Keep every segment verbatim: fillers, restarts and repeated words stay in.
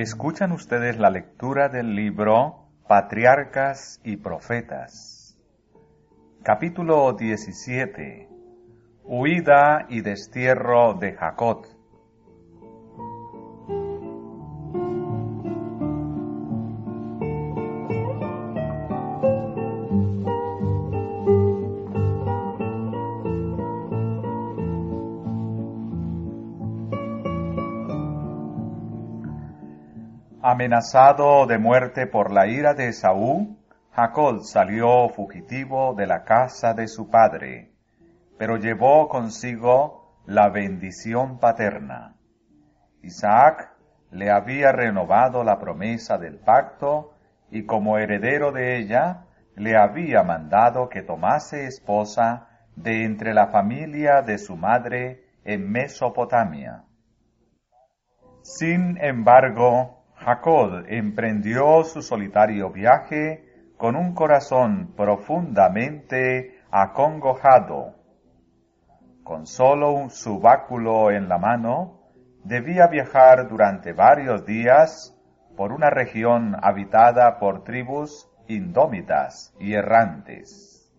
Escuchan ustedes la lectura del libro Patriarcas y Profetas. Capítulo diecisiete. Huida y destierro de Jacob. Amenazado de muerte por la ira de Esaú, Jacob salió fugitivo de la casa de su padre, pero llevó consigo la bendición paterna. Isaac le había renovado la promesa del pacto y como heredero de ella le había mandado que tomase esposa de entre la familia de su madre en Mesopotamia. Sin embargo, Jacob emprendió su solitario viaje con un corazón profundamente acongojado. Con solo su báculo en la mano, debía viajar durante varios días por una región habitada por tribus indómitas y errantes.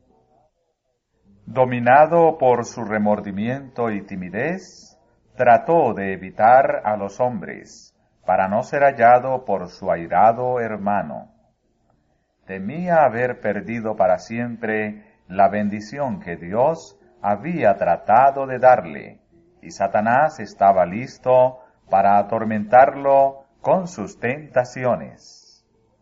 Dominado por su remordimiento y timidez, trató de evitar a los hombres, para no ser hallado por su airado hermano. Temía haber perdido para siempre la bendición que Dios había tratado de darle, y Satanás estaba listo para atormentarlo con sus tentaciones.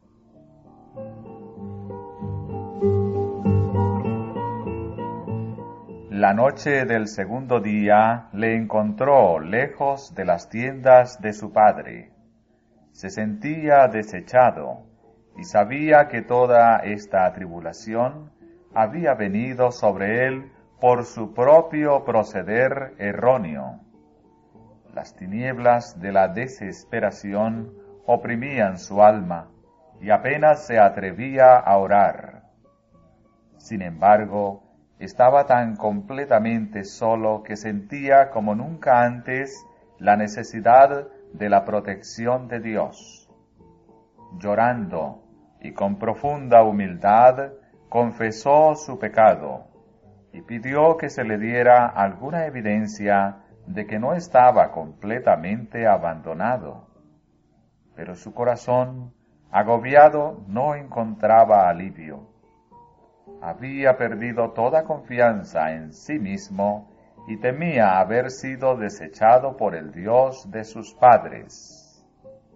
La noche del segundo día le encontró lejos de las tiendas de su padre. Se sentía desechado y sabía que toda esta tribulación había venido sobre él por su propio proceder erróneo. Las tinieblas de la desesperación oprimían su alma y apenas se atrevía a orar. Sin embargo, estaba tan completamente solo que sentía como nunca antes la necesidad de la protección de Dios. Llorando y con profunda humildad, confesó su pecado y pidió que se le diera alguna evidencia de que no estaba completamente abandonado. Pero su corazón, agobiado, no encontraba alivio. Había perdido toda confianza en sí mismo y temía haber sido desechado por el Dios de sus padres.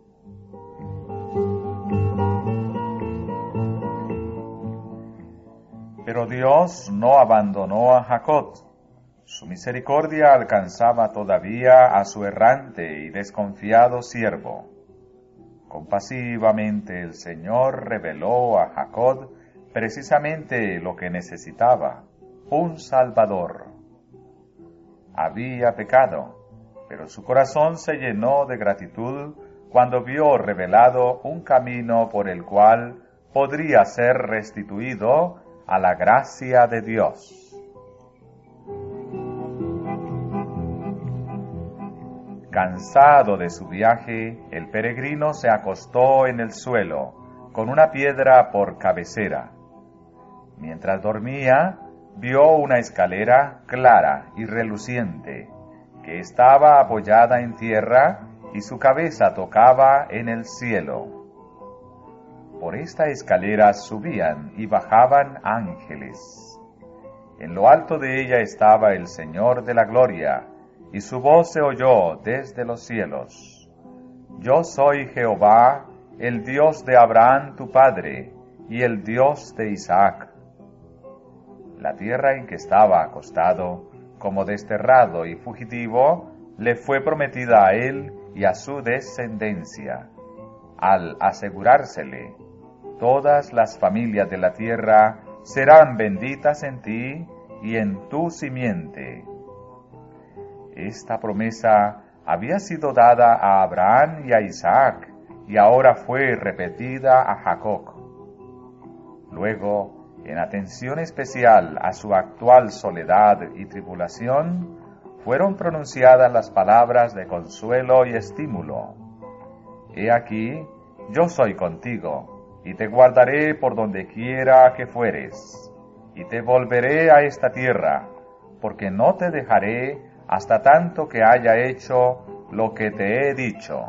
Pero Dios no abandonó a Jacob. Su misericordia alcanzaba todavía a su errante y desconfiado siervo. Compasivamente el Señor reveló a Jacob precisamente lo que necesitaba, un Salvador. Había pecado, pero su corazón se llenó de gratitud cuando vio revelado un camino por el cual podría ser restituido a la gracia de Dios. Cansado de su viaje, el peregrino se acostó en el suelo, con una piedra por cabecera. Mientras dormía, vio una escalera clara y reluciente, que estaba apoyada en tierra y su cabeza tocaba en el cielo. Por esta escalera subían y bajaban ángeles. En lo alto de ella estaba el Señor de la gloria, y su voz se oyó desde los cielos. Yo soy Jehová, el Dios de Abraham tu padre, y el Dios de Isaac. La tierra en que estaba acostado, como desterrado y fugitivo, le fue prometida a él y a su descendencia. Al asegurársele, todas las familias de la tierra serán benditas en ti y en tu simiente. Esta promesa había sido dada a Abraham y a Isaac, y ahora fue repetida a Jacob. Luego, en atención especial a su actual soledad y tribulación, fueron pronunciadas las palabras de consuelo y estímulo. He aquí, yo soy contigo, y te guardaré por donde quiera que fueres, y te volveré a esta tierra, porque no te dejaré hasta tanto que haya hecho lo que te he dicho.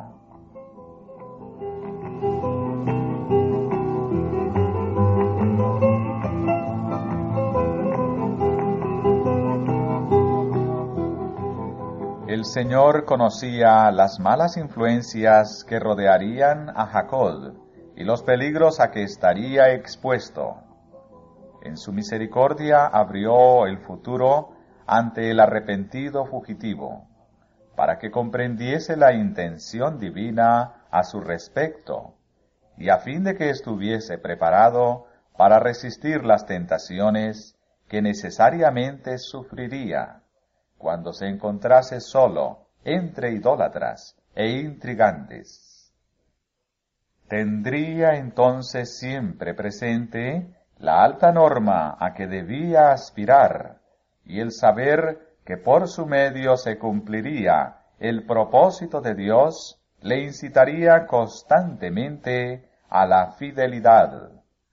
El Señor conocía las malas influencias que rodearían a Jacob y los peligros a que estaría expuesto. En su misericordia abrió el futuro ante el arrepentido fugitivo, para que comprendiese la intención divina a su respecto, y a fin de que estuviese preparado para resistir las tentaciones que necesariamente sufriría cuando se encontrase solo entre idólatras e intrigantes. Tendría entonces siempre presente la alta norma a que debía aspirar y el saber que por su medio se cumpliría el propósito de Dios le incitaría constantemente a la fidelidad.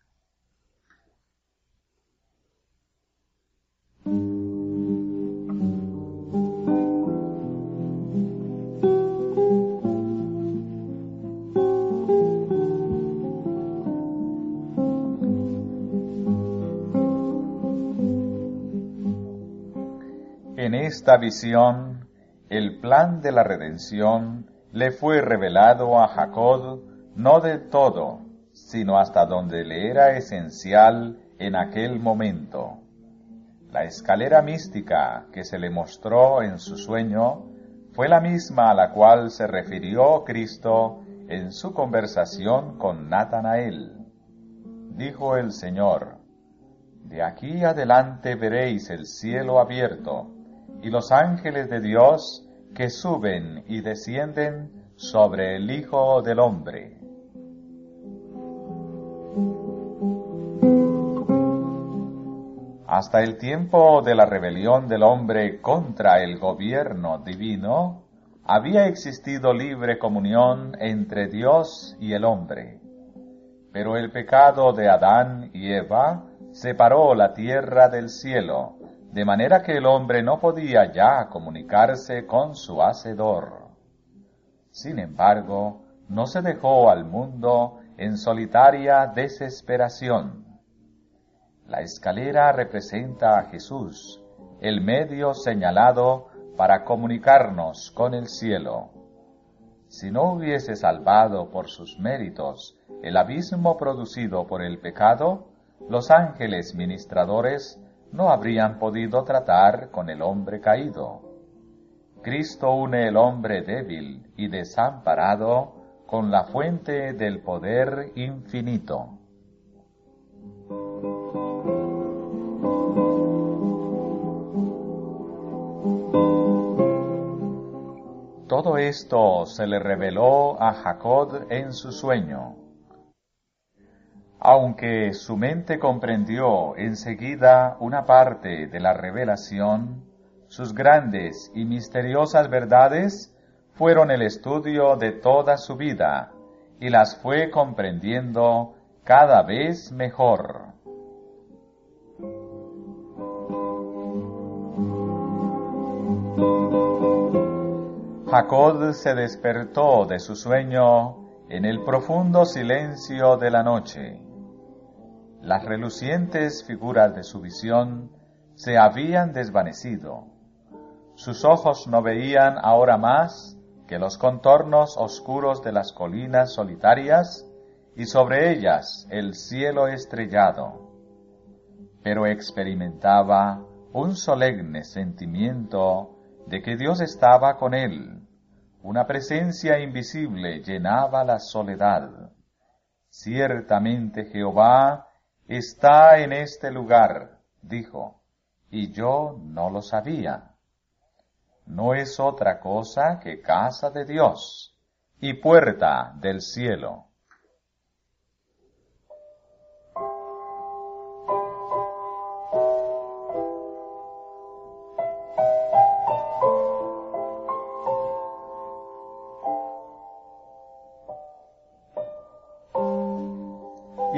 En esta visión, el plan de la redención le fue revelado a Jacob no del todo, sino hasta donde le era esencial en aquel momento. La escalera mística que se le mostró en su sueño fue la misma a la cual se refirió Cristo en su conversación con Natanael. Dijo el Señor: de aquí adelante veréis el cielo abierto y los ángeles de Dios que suben y descienden sobre el Hijo del Hombre. Hasta el tiempo de la rebelión del hombre contra el gobierno divino, había existido libre comunión entre Dios y el hombre. Pero el pecado de Adán y Eva separó la tierra del cielo, de manera que el hombre no podía ya comunicarse con su Hacedor. Sin embargo, no se dejó al mundo en solitaria desesperación. La escalera representa a Jesús, el medio señalado para comunicarnos con el cielo. Si no hubiese salvado por sus méritos el abismo producido por el pecado, los ángeles ministradores no habrían podido tratar con el hombre caído. Cristo une el hombre débil y desamparado con la fuente del poder infinito. Todo esto se le reveló a Jacob en su sueño. Aunque su mente comprendió enseguida una parte de la revelación, sus grandes y misteriosas verdades fueron el estudio de toda su vida y las fue comprendiendo cada vez mejor. Jacob se despertó de su sueño en el profundo silencio de la noche. Las relucientes figuras de su visión se habían desvanecido. Sus ojos no veían ahora más que los contornos oscuros de las colinas solitarias y sobre ellas el cielo estrellado. Pero experimentaba un solemne sentimiento de que Dios estaba con él. Una presencia invisible llenaba la soledad. Ciertamente Jehová está en este lugar, dijo, y yo no lo sabía. No es otra cosa que casa de Dios y puerta del cielo.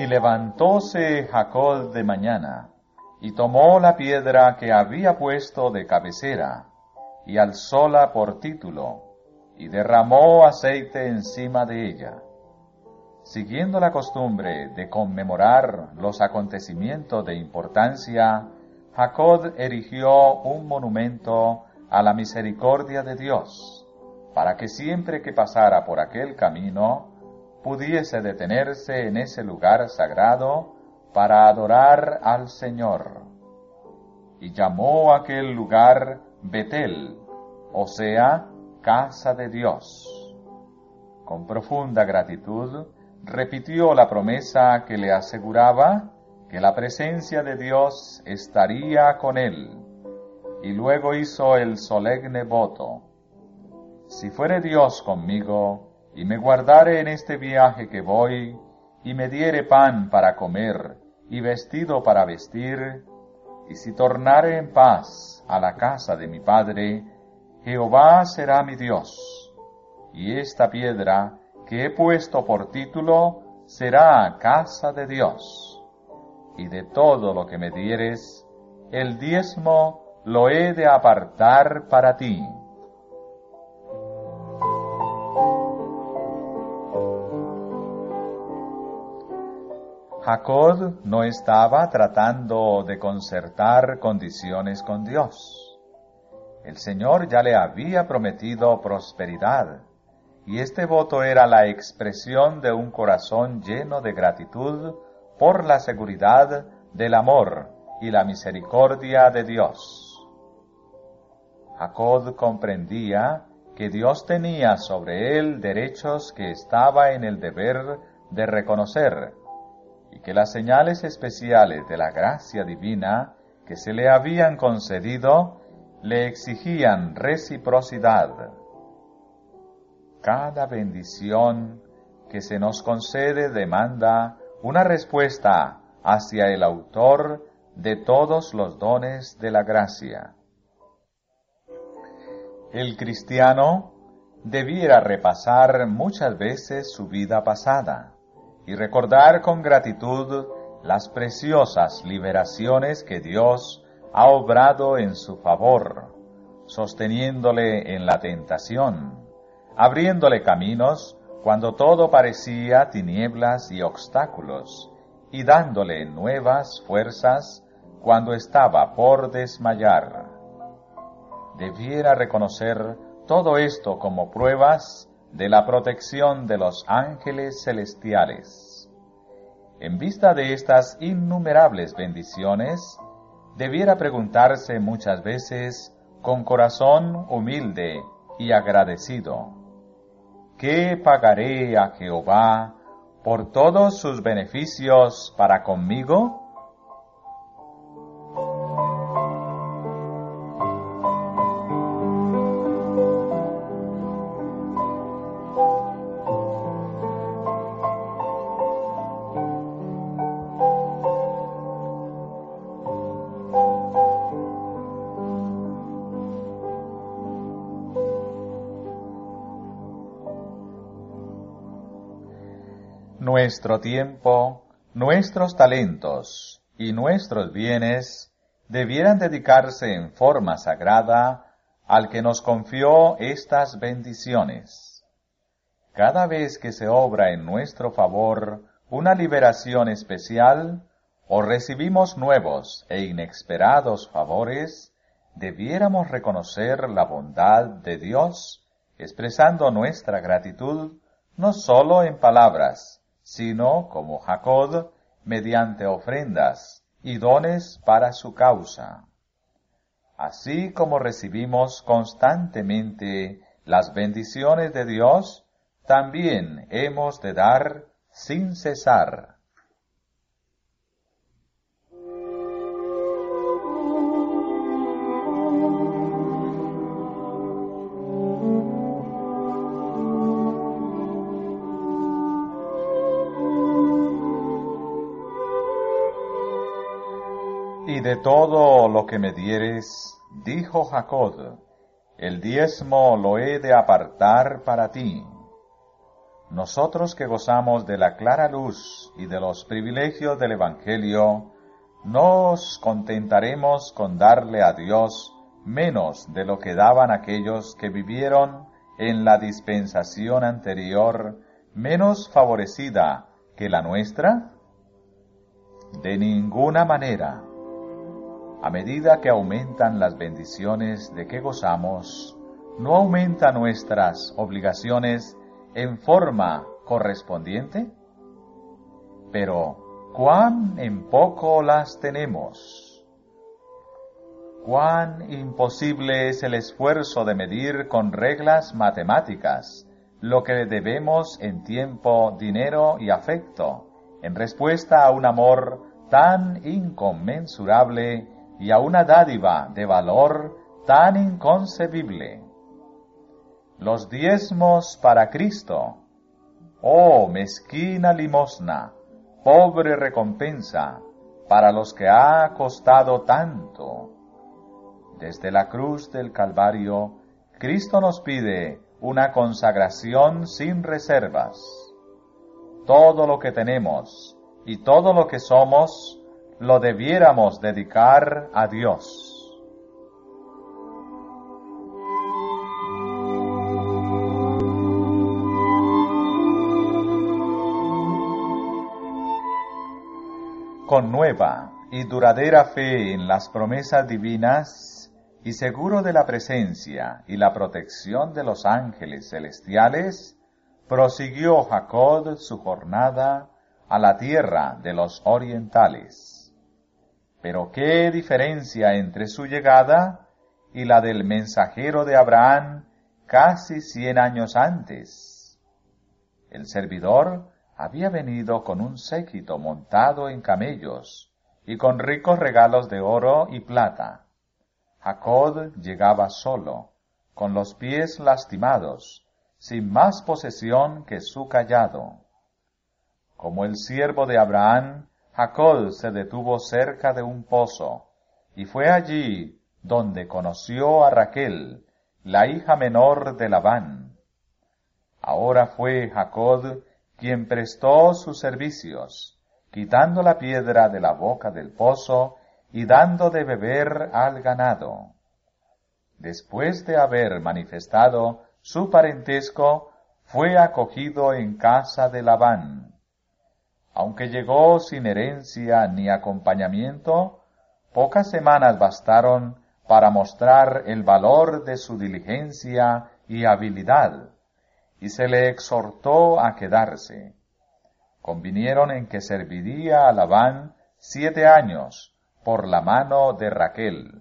levantóse Jacob de mañana, y tomó la piedra que había puesto de cabecera, y alzóla por título, y derramó aceite encima de ella. Siguiendo la costumbre de conmemorar los acontecimientos de importancia, Jacob erigió un monumento a la misericordia de Dios, para que siempre que pasara por aquel camino, pudiese detenerse en ese lugar sagrado para adorar al Señor. Y llamó aquel lugar Betel, o sea, casa de Dios. Con profunda gratitud, repitió la promesa que le aseguraba que la presencia de Dios estaría con él, y luego hizo el solemne voto: si fuere Dios conmigo, y me guardare en este viaje que voy, y me diere pan para comer, y vestido para vestir, y si tornare en paz a la casa de mi padre, Jehová será mi Dios, y esta piedra que he puesto por título será casa de Dios, y de todo lo que me dieres, el diezmo lo he de apartar para ti. Jacob no estaba tratando de concertar condiciones con Dios. El Señor ya le había prometido prosperidad, y este voto era la expresión de un corazón lleno de gratitud por la seguridad del amor y la misericordia de Dios. Jacob comprendía que Dios tenía sobre él derechos que estaba en el deber de reconocer, y que las señales especiales de la gracia divina que se le habían concedido le exigían reciprocidad. Cada bendición que se nos concede demanda una respuesta hacia el autor de todos los dones de la gracia. El cristiano debiera repasar muchas veces su vida pasada y recordar con gratitud las preciosas liberaciones que Dios ha obrado en su favor, sosteniéndole en la tentación, abriéndole caminos cuando todo parecía tinieblas y obstáculos, y dándole nuevas fuerzas cuando estaba por desmayar. Debiera reconocer todo esto como pruebas de la protección de los ángeles celestiales. En vista de estas innumerables bendiciones, debiera preguntarse muchas veces con corazón humilde y agradecido: ¿qué pagaré a Jehová por todos sus beneficios para conmigo? Nuestro tiempo, nuestros talentos y nuestros bienes debieran dedicarse en forma sagrada al que nos confió estas bendiciones. Cada vez que se obra en nuestro favor una liberación especial o recibimos nuevos e inesperados favores, debiéramos reconocer la bondad de Dios, expresando nuestra gratitud no solo en palabras, sino, como Jacob, mediante ofrendas y dones para su causa. Así como recibimos constantemente las bendiciones de Dios, también hemos de dar sin cesar. Y de todo lo que me dieres, dijo Jacob, el diezmo lo he de apartar para ti. nosotros que gozamos de la clara luz y de los privilegios del Evangelio, nos contentaremos con darle a Dios menos de lo que daban aquellos que vivieron en la dispensación anterior, menos favorecida que la nuestra? De ninguna manera. A medida que aumentan las bendiciones de que gozamos, ¿no aumentan nuestras obligaciones en forma correspondiente? Pero, ¿cuán en poco las tenemos? ¿Cuán imposible es el esfuerzo de medir con reglas matemáticas lo que debemos en tiempo, dinero y afecto, en respuesta a un amor tan inconmensurable y a una dádiva de valor tan inconcebible? Los diezmos para Cristo. Oh, mezquina limosna, pobre recompensa, para los que ha costado tanto. Desde la cruz del Calvario, Cristo nos pide una consagración sin reservas. Todo lo que tenemos y todo lo que somos lo debiéramos dedicar a Dios. Con nueva y duradera fe en las promesas divinas y seguro de la presencia y la protección de los ángeles celestiales, prosiguió Jacob su jornada a la tierra de los orientales. Pero qué diferencia entre su llegada y la del mensajero de Abraham casi cien años antes. El servidor había venido con un séquito montado en camellos y con ricos regalos de oro y plata. Jacob llegaba solo, con los pies lastimados, sin más posesión que su cayado. Como el siervo de Abraham, Jacob se detuvo cerca de un pozo, y fue allí donde conoció a Raquel, la hija menor de Labán. Ahora fue Jacob quien prestó sus servicios, quitando la piedra de la boca del pozo y dando de beber al ganado. Después de haber manifestado su parentesco, fue acogido en casa de Labán. Aunque llegó sin herencia ni acompañamiento, pocas semanas bastaron para mostrar el valor de su diligencia y habilidad, y se le exhortó a quedarse. Convinieron en que serviría a Labán siete años por la mano de Raquel.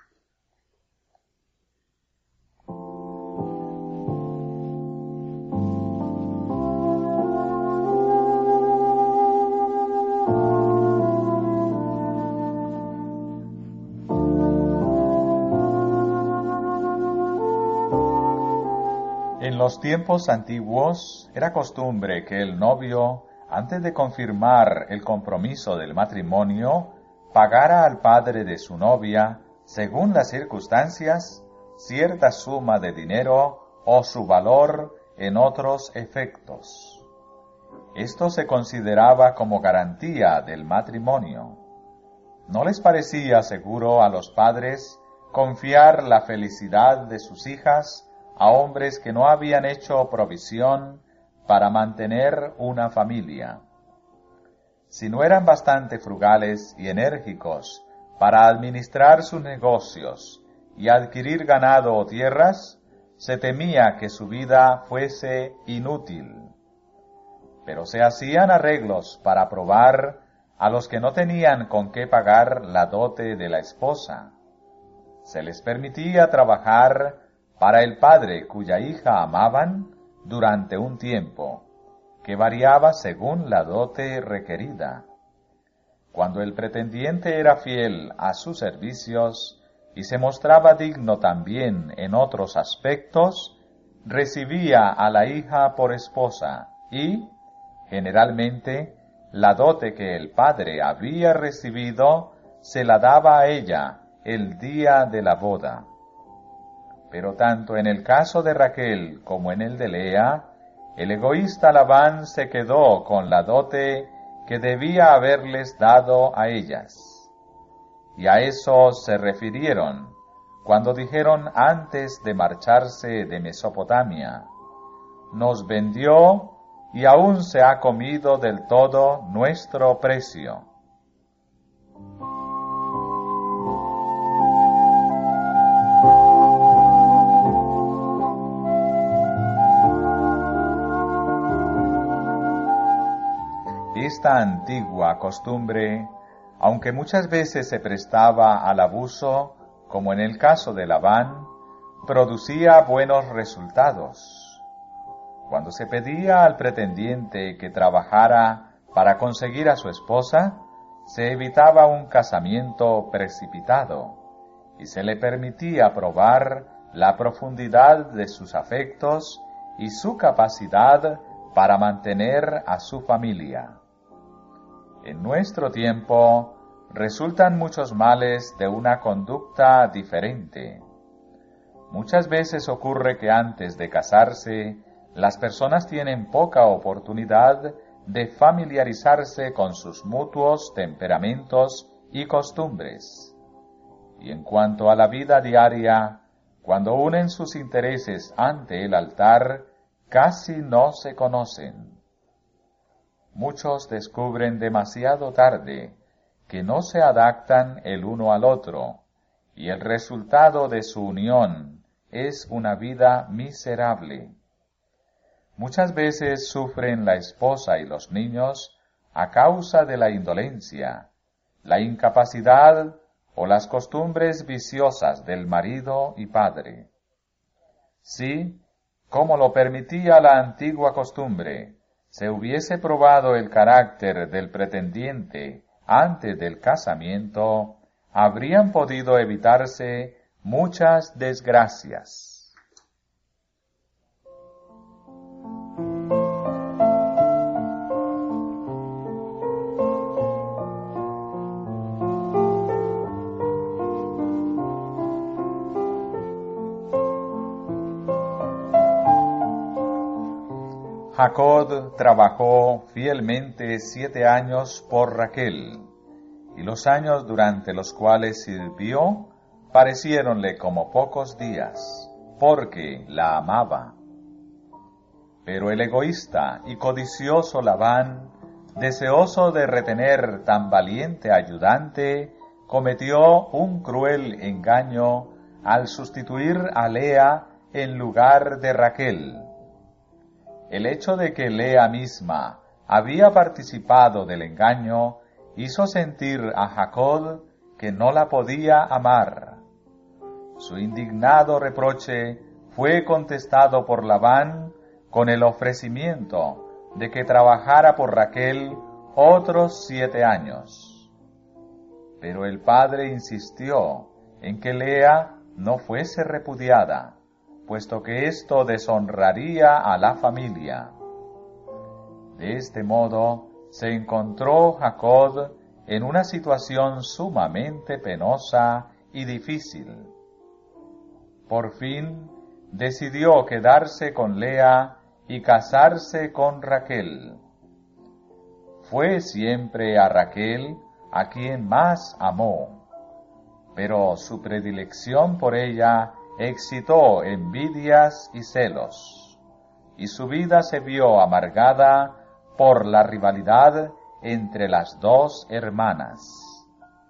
En los tiempos antiguos era costumbre que el novio, antes de confirmar el compromiso del matrimonio, pagara al padre de su novia, según las circunstancias, cierta suma de dinero o su valor en otros efectos. Esto se consideraba como garantía del matrimonio. ¿No les parecía seguro a los padres confiar la felicidad de sus hijas a hombres que no habían hecho provisión para mantener una familia? Si no eran bastante frugales y enérgicos para administrar sus negocios y adquirir ganado o tierras, se temía que su vida fuese inútil. Pero se hacían arreglos para probar a los que no tenían con qué pagar la dote de la esposa. Se les permitía trabajar para el padre cuya hija amaban durante un tiempo, que variaba según la dote requerida. Cuando el pretendiente era fiel a sus servicios y se mostraba digno también en otros aspectos, recibía a la hija por esposa y, generalmente, la dote que el padre había recibido se la daba a ella el día de la boda. Pero tanto en el caso de Raquel como en el de Lea, el egoísta Labán se quedó con la dote que debía haberles dado a ellas. Y a eso se refirieron cuando dijeron antes de marcharse de Mesopotamia: nos vendió y aún se ha comido del todo nuestro precio. Esta antigua costumbre, aunque muchas veces se prestaba al abuso, como en el caso de Labán, producía buenos resultados. Cuando se pedía al pretendiente que trabajara para conseguir a su esposa, se evitaba un casamiento precipitado y se le permitía probar la profundidad de sus afectos y su capacidad para mantener a su familia. En nuestro tiempo resultan muchos males de una conducta diferente. Muchas veces ocurre que antes de casarse, las personas tienen poca oportunidad de familiarizarse con sus mutuos temperamentos y costumbres. Y en cuanto a la vida diaria, cuando unen sus intereses ante el altar, casi no se conocen. Muchos descubren demasiado tarde que no se adaptan el uno al otro, y el resultado de su unión es una vida miserable. Muchas veces sufren la esposa y los niños a causa de la indolencia, la incapacidad o las costumbres viciosas del marido y padre. Si, como lo permitía la antigua costumbre, se hubiese probado el carácter del pretendiente antes del casamiento, habrían podido evitarse muchas desgracias. Jacob trabajó fielmente siete años por Raquel, y los años durante los cuales sirvió pareciéronle como pocos días, porque la amaba. Pero el egoísta y codicioso Labán, deseoso de retener tan valiente ayudante, cometió un cruel engaño al sustituir a Lea en lugar de Raquel. El hecho de que Lea misma había participado del engaño hizo sentir a Jacob que no la podía amar. Su indignado reproche fue contestado por Labán con el ofrecimiento de que trabajara por Raquel otros siete años. Pero el padre insistió en que Lea no fuese repudiada, puesto que esto deshonraría a la familia. De este modo se encontró Jacob en una situación sumamente penosa y difícil. Por fin decidió quedarse con Lea y casarse con Raquel. Fue siempre a Raquel a quien más amó, pero su predilección por ella excitó envidias y celos, y su vida se vio amargada por la rivalidad entre las dos hermanas.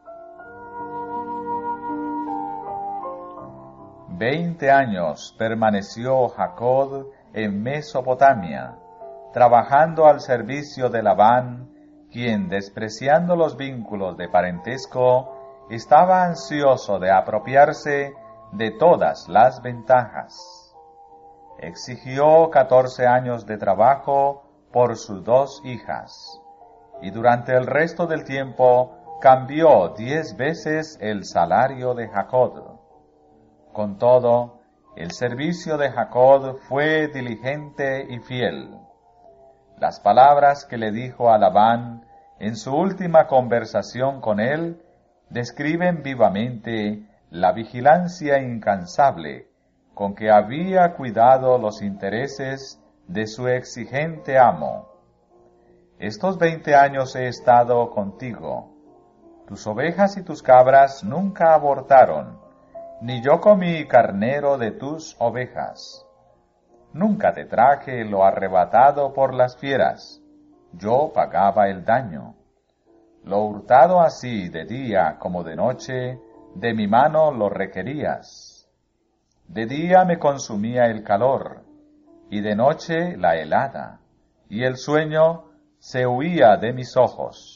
Veinte años permaneció Jacob en Mesopotamia, trabajando al servicio de Labán, quien, despreciando los vínculos de parentesco, estaba ansioso de apropiarse de todas las ventajas. Exigió catorce años de trabajo por sus dos hijas, y durante el resto del tiempo cambió diez veces el salario de Jacob. Con todo, el servicio de Jacob fue diligente y fiel. Las palabras que le dijo a Labán en su última conversación con él describen vivamente la vigilancia incansable con que había cuidado los intereses de su exigente amo. Estos veinte años he estado contigo. Tus ovejas y tus cabras nunca abortaron, ni yo comí carnero de tus ovejas. Nunca te traje lo arrebatado por las fieras, yo pagaba el daño. Lo hurtado así de día como de noche, de mi mano lo requerías. De día me consumía el calor, y de noche la helada, y el sueño se huía de mis ojos.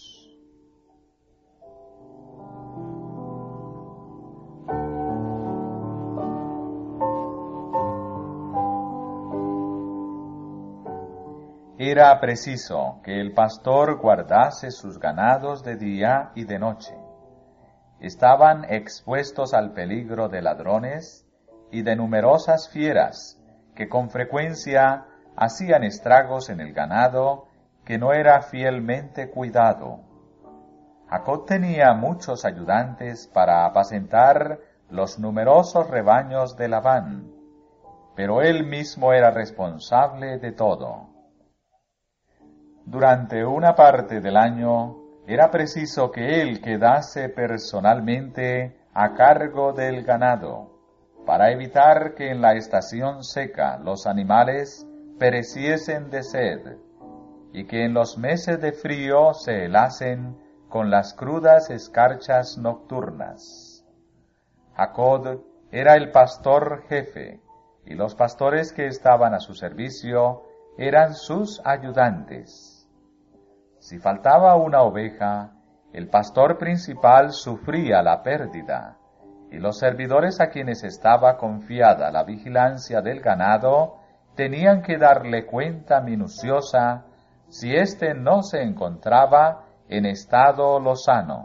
Era preciso que el pastor guardase sus ganados de día y de noche. Estaban expuestos al peligro de ladrones y de numerosas fieras que con frecuencia hacían estragos en el ganado que no era fielmente cuidado. Jacob tenía muchos ayudantes para apacentar los numerosos rebaños de Labán, pero él mismo era responsable de todo. Durante una parte del año era preciso que él quedase personalmente a cargo del ganado, para evitar que en la estación seca los animales pereciesen de sed, y que en los meses de frío se helasen con las crudas escarchas nocturnas. Jacob era el pastor jefe, y los pastores que estaban a su servicio eran sus ayudantes. Si faltaba una oveja, el pastor principal sufría la pérdida, y los servidores a quienes estaba confiada la vigilancia del ganado tenían que darle cuenta minuciosa si éste no se encontraba en estado lozano.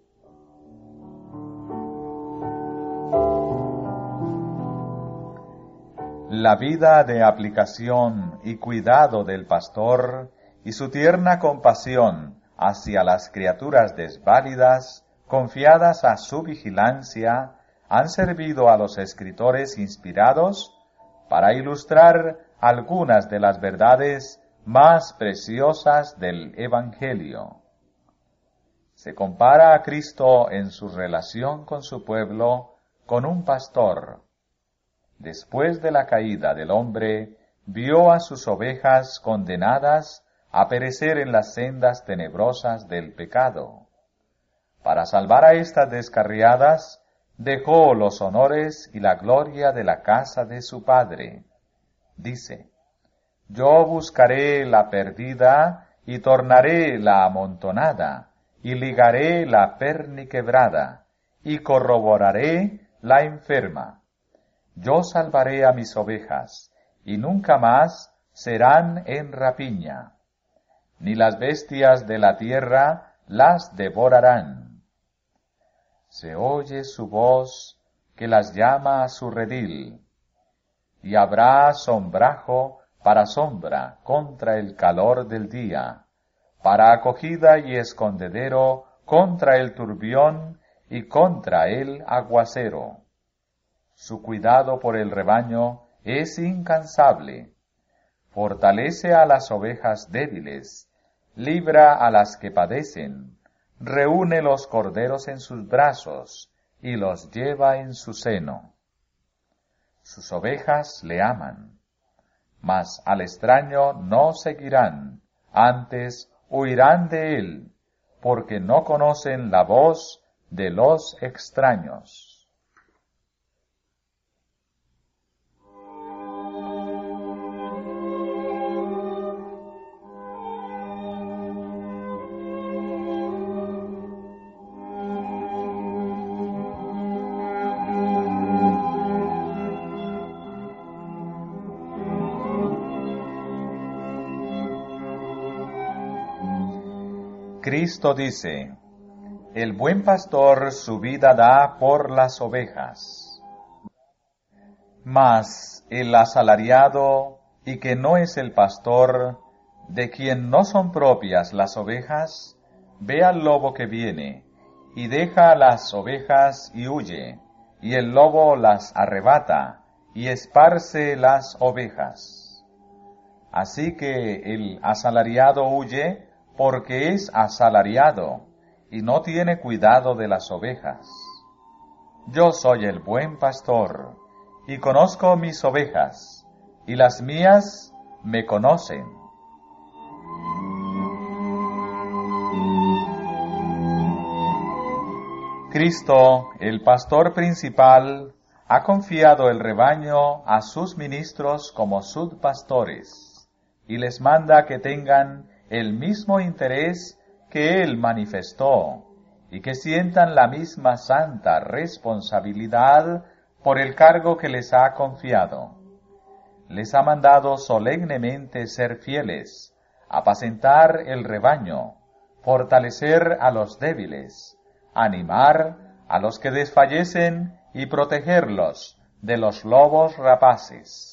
La vida de aplicación y cuidado del pastor y su tierna compasión hacia las criaturas desválidas, confiadas a su vigilancia, han servido a los escritores inspirados para ilustrar algunas de las verdades más preciosas del Evangelio. Se compara a Cristo en su relación con su pueblo con un pastor. Después de la caída del hombre, vio a sus ovejas condenadas a perecer en las sendas tenebrosas del pecado. Para salvar a estas descarriadas, dejó los honores y la gloria de la casa de su padre. Dice, yo buscaré la perdida y tornaré la amontonada, y ligaré la perniquebrada, y corroboraré la enferma. Yo salvaré a mis ovejas, y nunca más serán en rapiña. Ni las bestias de la tierra las devorarán. Se oye su voz que las llama a su redil, y habrá sombrajo para sombra contra el calor del día, para acogida y escondedero contra el turbión y contra el aguacero. Su cuidado por el rebaño es incansable, fortalece a las ovejas débiles, libra a las que padecen, reúne los corderos en sus brazos y los lleva en su seno. Sus ovejas le aman, mas al extraño no seguirán, antes huirán de él, porque no conocen la voz de los extraños. Cristo dice, el buen pastor su vida da por las ovejas. Mas el asalariado y que no es el pastor, de quien no son propias las ovejas, ve al lobo que viene, y deja las ovejas y huye, y el lobo las arrebata, y esparce las ovejas. Así que el asalariado huye porque es asalariado y no tiene cuidado de las ovejas. Yo soy el buen pastor y conozco mis ovejas, y las mías me conocen. Cristo, el pastor principal, ha confiado el rebaño a sus ministros como subpastores, y les manda que tengan el mismo interés que Él manifestó, y que sientan la misma santa responsabilidad por el cargo que les ha confiado. Les ha mandado solemnemente ser fieles, apacentar el rebaño, fortalecer a los débiles, animar a los que desfallecen y protegerlos de los lobos rapaces.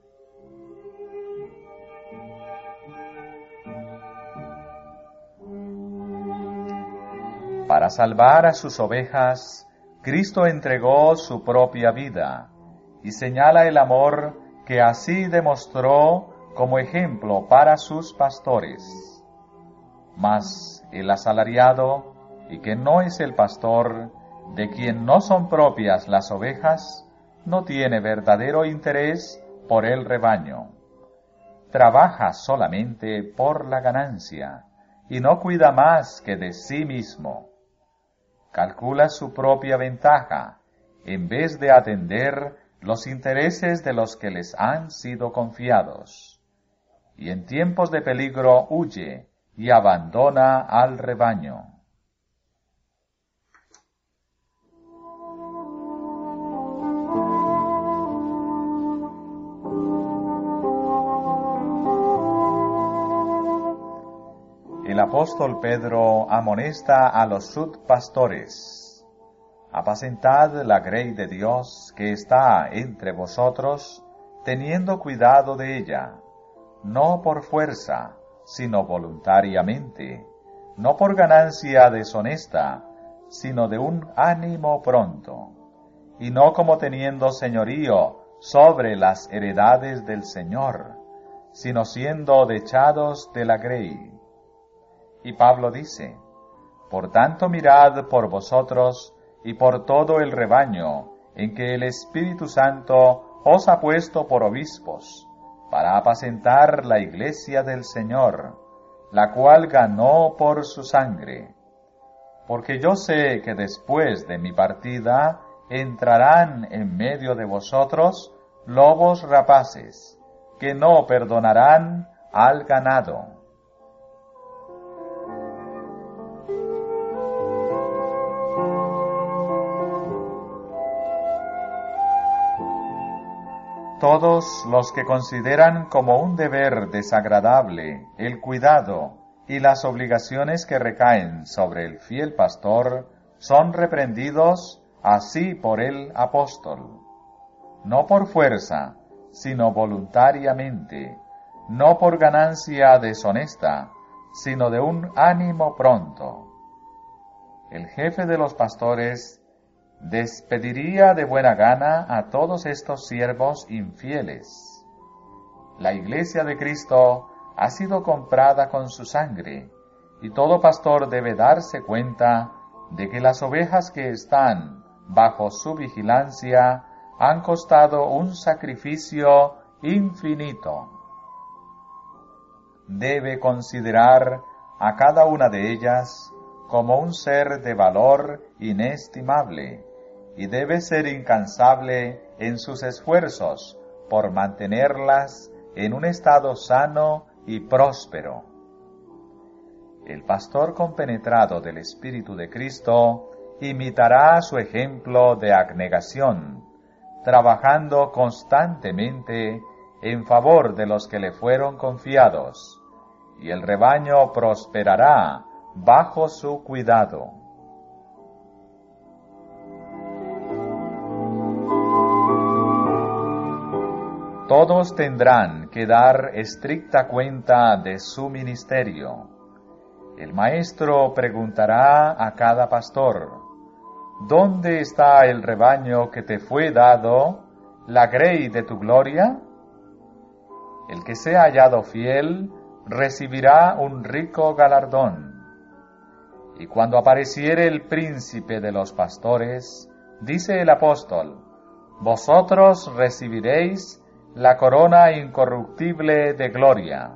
Para salvar a sus ovejas, Cristo entregó su propia vida y señala el amor que así demostró como ejemplo para sus pastores. Mas el asalariado, y que no es el pastor, de quien no son propias las ovejas, no tiene verdadero interés por el rebaño. Trabaja solamente por la ganancia y no cuida más que de sí mismo. Calcula su propia ventaja en vez de atender los intereses de los que les han sido confiados, y en tiempos de peligro huye y abandona al rebaño. El apóstol Pedro amonesta a los subpastores: apacentad la grey de Dios que está entre vosotros, teniendo cuidado de ella, no por fuerza, sino voluntariamente, no por ganancia deshonesta, sino de un ánimo pronto, y no como teniendo señorío sobre las heredades del Señor, sino siendo dechados de la grey. Y Pablo dice: por tanto mirad por vosotros y por todo el rebaño en que el Espíritu Santo os ha puesto por obispos, para apacentar la iglesia del Señor, la cual ganó por su sangre. Porque yo sé que después de mi partida entrarán en medio de vosotros lobos rapaces, que no perdonarán al ganado. Todos los que consideran como un deber desagradable el cuidado y las obligaciones que recaen sobre el fiel pastor son reprendidos así por el apóstol, no por fuerza, sino voluntariamente, no por ganancia deshonesta, sino de un ánimo pronto. El jefe de los pastores despediría de buena gana a todos estos siervos infieles. La iglesia de Cristo ha sido comprada con su sangre, y todo pastor debe darse cuenta de que las ovejas que están bajo su vigilancia han costado un sacrificio infinito. Debe considerar a cada una de ellas como un ser de valor inestimable, y debe ser incansable en sus esfuerzos por mantenerlas en un estado sano y próspero. El pastor compenetrado del Espíritu de Cristo imitará su ejemplo de abnegación, trabajando constantemente en favor de los que le fueron confiados, y el rebaño prosperará bajo su cuidado. Todos tendrán que dar estricta cuenta de su ministerio. El maestro preguntará a cada pastor: ¿dónde está el rebaño que te fue dado, la grey de tu gloria? El que sea hallado fiel recibirá un rico galardón. Y cuando apareciere el príncipe de los pastores, dice el apóstol, vosotros recibiréis la corona incorruptible de gloria.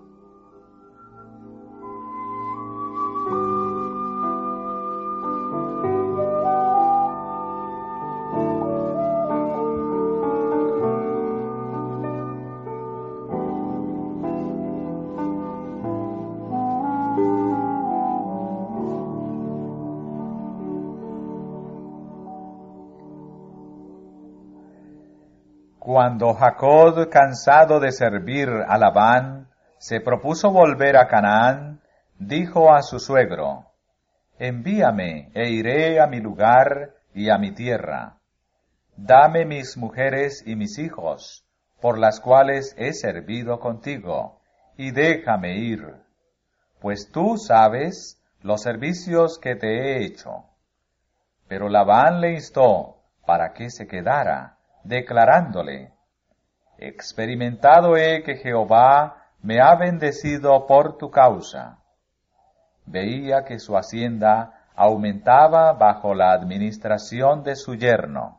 Cuando Jacob, cansado de servir a Labán, se propuso volver a Canaán, dijo a su suegro, envíame e iré a mi lugar y a mi tierra. Dame mis mujeres y mis hijos, por las cuales he servido contigo, y déjame ir, pues tú sabes los servicios que te he hecho. Pero Labán le instó para que se quedara, declarándole, experimentado he que Jehová me ha bendecido por tu causa. Veía que su hacienda aumentaba bajo la administración de su yerno.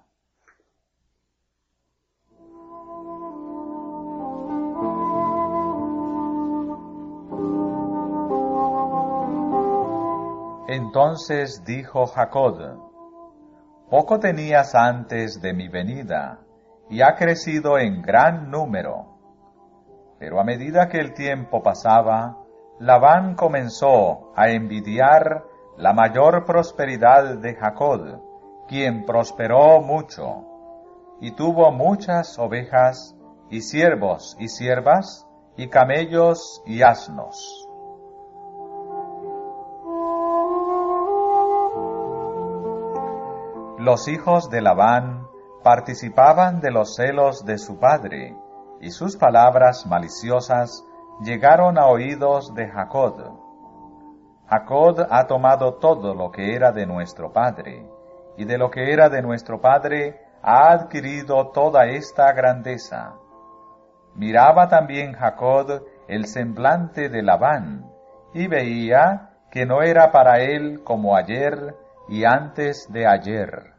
Entonces dijo Jacob, poco tenías antes de mi venida, y ha crecido en gran número. Pero a medida que el tiempo pasaba, Labán comenzó a envidiar la mayor prosperidad de Jacob, quien prosperó mucho, y tuvo muchas ovejas, y siervos y siervas, y camellos y asnos. Los hijos de Labán participaban de los celos de su padre, y sus palabras maliciosas llegaron a oídos de Jacob. Jacob ha tomado todo lo que era de nuestro padre, y de lo que era de nuestro padre ha adquirido toda esta grandeza. Miraba también Jacob el semblante de Labán, y veía que no era para él como ayer y antes de ayer.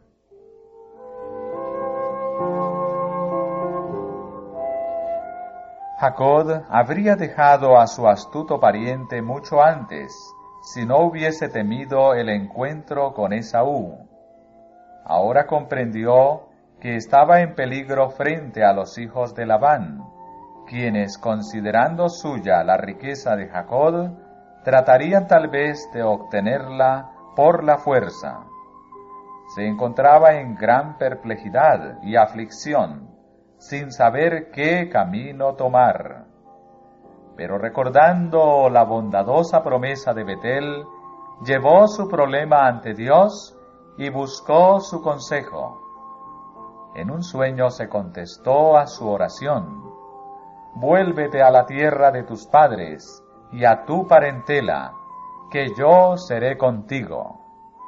Jacob habría dejado a su astuto pariente mucho antes, si no hubiese temido el encuentro con Esaú. Ahora comprendió que estaba en peligro frente a los hijos de Labán, quienes, considerando suya la riqueza de Jacob, tratarían tal vez de obtenerla por la fuerza. Se encontraba en gran perplejidad y aflicción, sin saber qué camino tomar. Pero recordando la bondadosa promesa de Betel, llevó su problema ante Dios y buscó su consejo. En un sueño se contestó a su oración, vuélvete a la tierra de tus padres y a tu parentela, que yo seré contigo.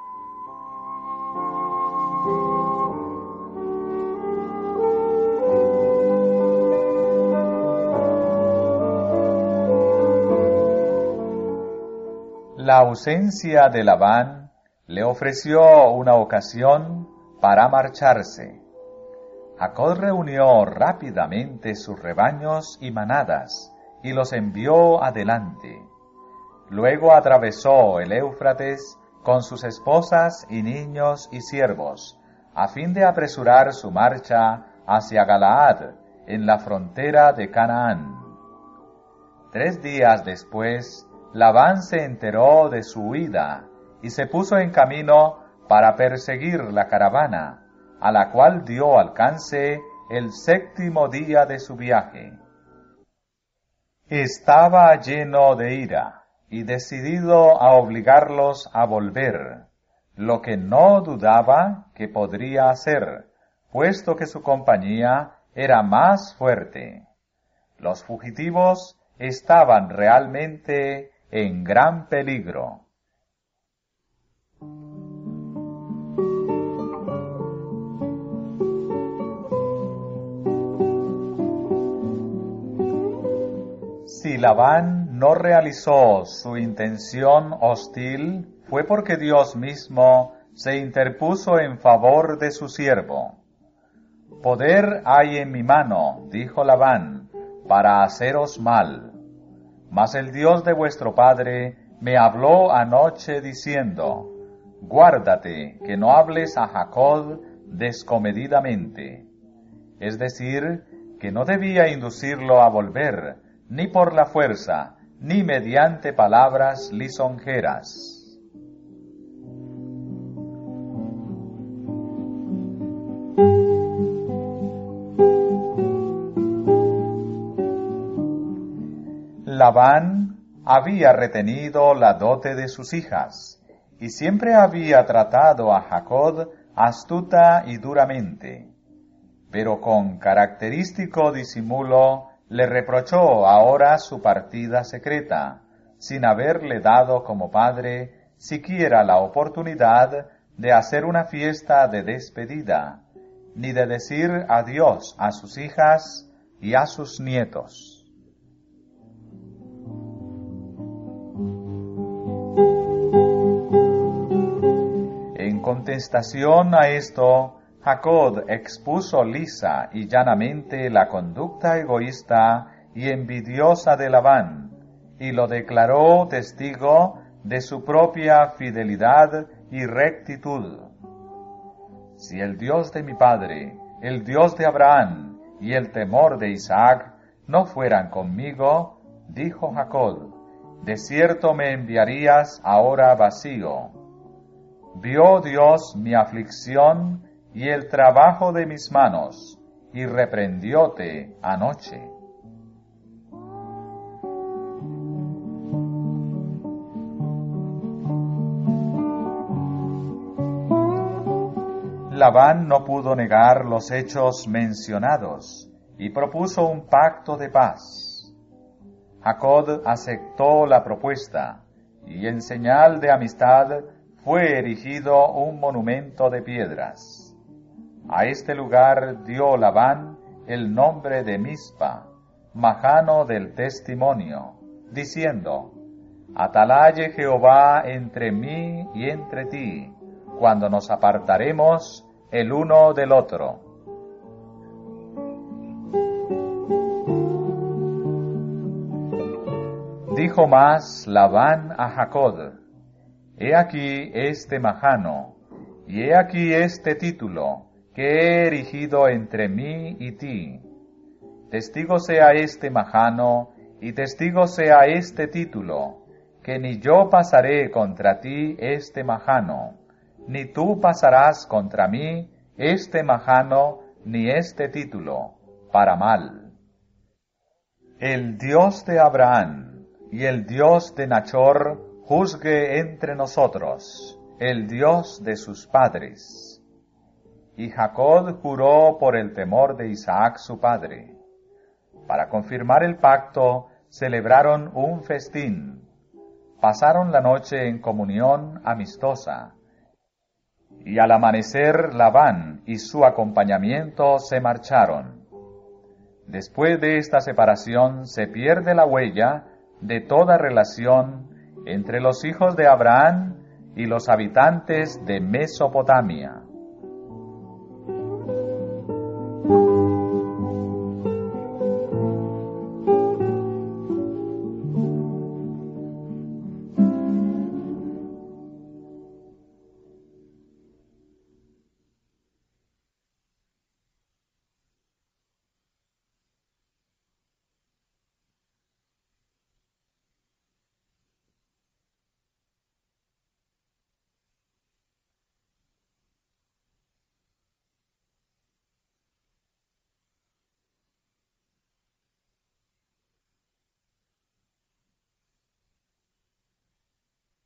La ausencia de Labán le ofreció una ocasión para marcharse. Jacob reunió rápidamente sus rebaños y manadas y los envió adelante. Luego atravesó el Éufrates con sus esposas y niños y siervos, a fin de apresurar su marcha hacia Galaad, en la frontera de Canaán. Tres días después, Labán se enteró de su huida y se puso en camino para perseguir la caravana, a la cual dio alcance el séptimo día de su viaje. Estaba lleno de ira y decidido a obligarlos a volver, lo que no dudaba que podría hacer, puesto que su compañía era más fuerte. Los fugitivos estaban realmente en gran peligro. Si Labán no realizó su intención hostil, fue porque Dios mismo se interpuso en favor de su siervo. Poder hay en mi mano, dijo Labán, para haceros mal. Mas el Dios de vuestro padre me habló anoche diciendo, guárdate que no hables a Jacob descomedidamente. Es decir, que no debía inducirlo a volver, ni por la fuerza, ni mediante palabras lisonjeras. Labán había retenido la dote de sus hijas, y siempre había tratado a Jacob astuta y duramente. Pero con característico disimulo le reprochó ahora su partida secreta, sin haberle dado como padre siquiera la oportunidad de hacer una fiesta de despedida, ni de decir adiós a sus hijas y a sus nietos. En contestación a esto, Jacob expuso lisa y llanamente la conducta egoísta y envidiosa de Labán, y lo declaró testigo de su propia fidelidad y rectitud. Si el Dios de mi padre, el Dios de Abraham y el temor de Isaac no fueran conmigo, dijo Jacob, de cierto me enviarías ahora vacío. Vio Dios mi aflicción y el trabajo de mis manos, y reprendióte anoche. Labán no pudo negar los hechos mencionados, y propuso un pacto de paz. Jacob aceptó la propuesta, y en señal de amistad fue erigido un monumento de piedras. A este lugar dio Labán el nombre de Mizpa, majano del testimonio, diciendo, Atalaye Jehová entre mí y entre ti, cuando nos apartaremos el uno del otro. Dijo más Labán a Jacob, he aquí este majano, y he aquí este título, que he erigido entre mí y ti. Testigo sea este majano, y testigo sea este título, que ni yo pasaré contra ti este majano, ni tú pasarás contra mí este majano, ni este título, para mal. El Dios de Abraham y el Dios de Nachor juzgue entre nosotros, el Dios de sus padres. Y Jacob juró por el temor de Isaac su padre. Para confirmar el pacto, celebraron un festín. Pasaron la noche en comunión amistosa. Y al amanecer Labán y su acompañamiento se marcharon. Después de esta separación se pierde la huella de toda relación entre los hijos de Abraham y los habitantes de Mesopotamia.